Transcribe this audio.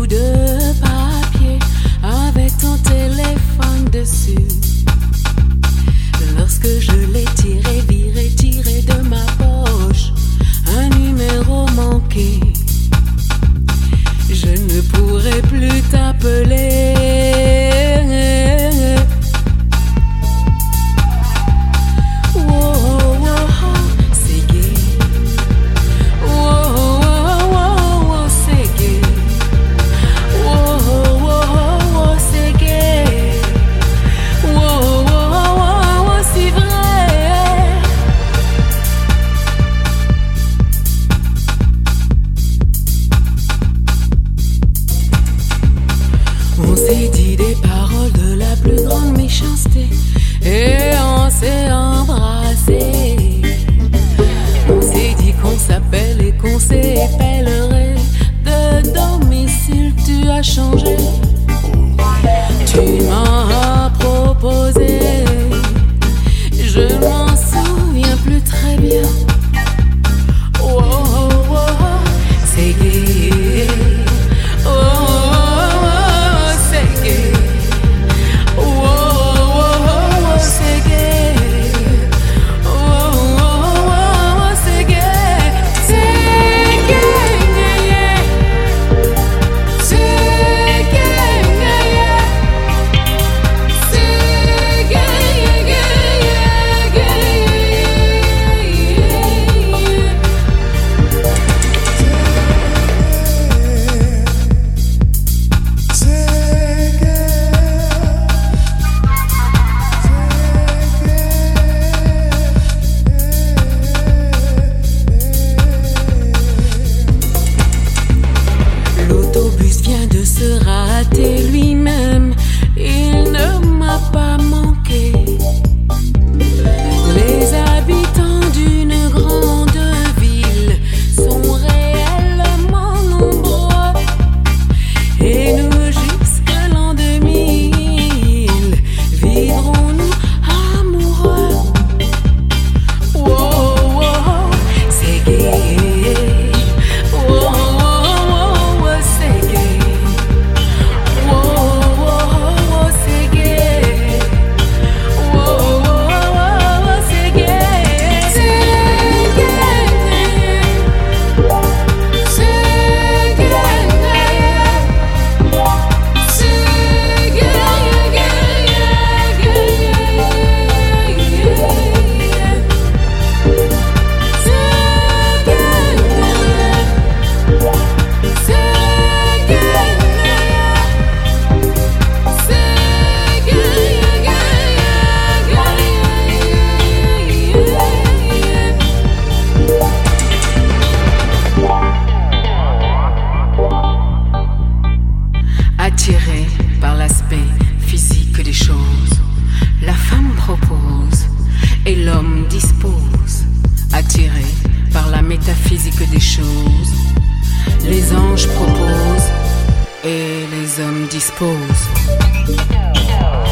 de papier avec ton téléphone dessus. Lorsque je l'ai tiré de ma poche, un numéro manqué, je ne pourrai plus t'appeler. On s'est dit des paroles de la plus grande méchanceté et on s'est embrassé. On s'est dit qu'on s'appelle et qu'on s'épellerait. De domicile tu as changé. Tu m'as proposé. Je m'en souviens plus très bien. Oh, oh, oh, oh, c'est gay. Oh, se rater lui-même, il ne m'a pas manqué. Les habitants d'une grande ville sont réellement nombreux et nous jusqu'à l'an 2000 vivrons-nous amoureux. Oh, oh, oh, c'est gay. Oh, oh, oh, c'est gay. Attiré par l'aspect physique des choses, la femme propose et l'homme dispose. Attiré par la métaphysique des choses, les anges proposent et les hommes disposent.